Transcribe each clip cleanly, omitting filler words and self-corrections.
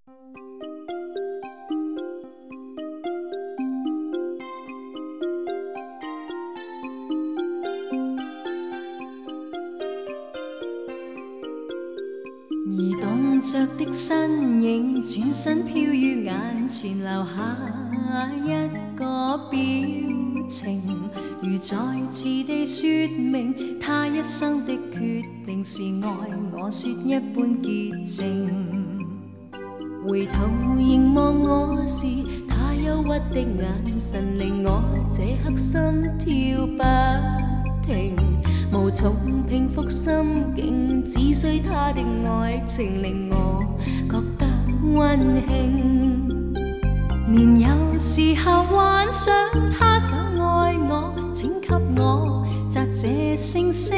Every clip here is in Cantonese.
移动着的身影，转身飘于眼前，留下一个表情，如再次地说明他一生的决定是爱我雪一般洁净。回头凝望我时，他忧郁的眼神令我这刻心跳不停。无从平复心境，只需他的爱情令我觉得温馨。年幼时候幻想他想爱我，请给我摘这星星。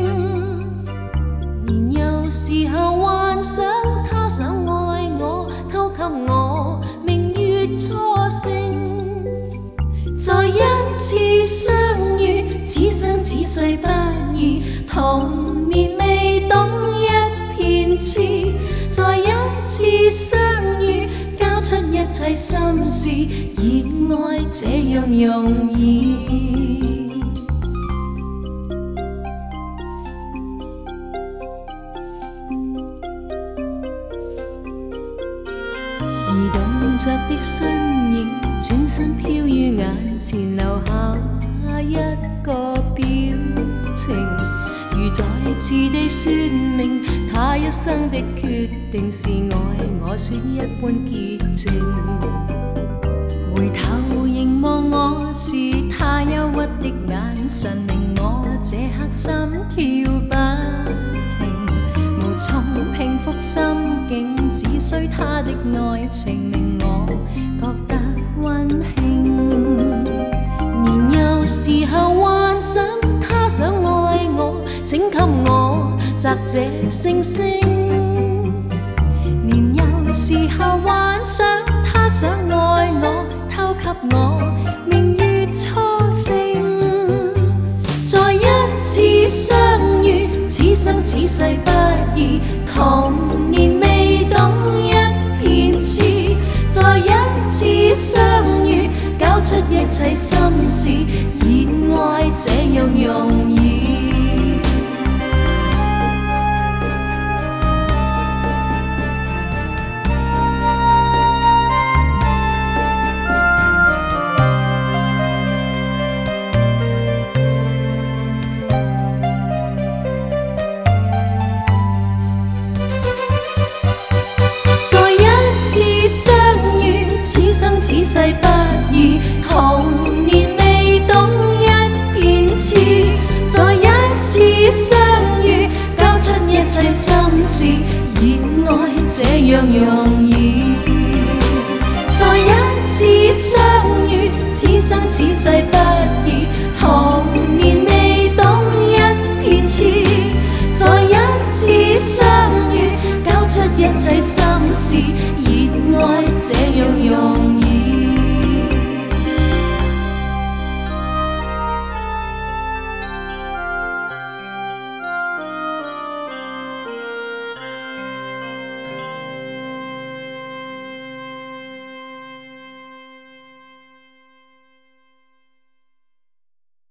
年幼时候幻想他想爱我，偷给我明月初升。再一次相遇，此生此世不易，童年未懂一片痴。再一次相遇，交出一切心事，热爱这样容易。移动着的身影，转身飘于眼前，留下一个表情，如再次地说明他一生的决定是爱我雪一般洁净。回頭凝望我時，他憂鬱的眼神令我這刻心跳不停，無從平復心境，只需他的愛情令我覺得溫馨。年幼時候幻想他想愛我，請給我摘這星星。年幼時候幻想他想愛我，偷給我明月初升。再一次相遇，此生此世不易，童年未懂一片痴。再一次相遇，交出一切心事，熱愛這樣容易。再一次相遇，此生此世不易，童年未懂一片痴。再一次相遇，交出一切心事，熱愛這樣容易。再一次相遇，此生此世不易，童年未懂一片痴。再一次相遇，交出一切心事，熱愛這樣容易。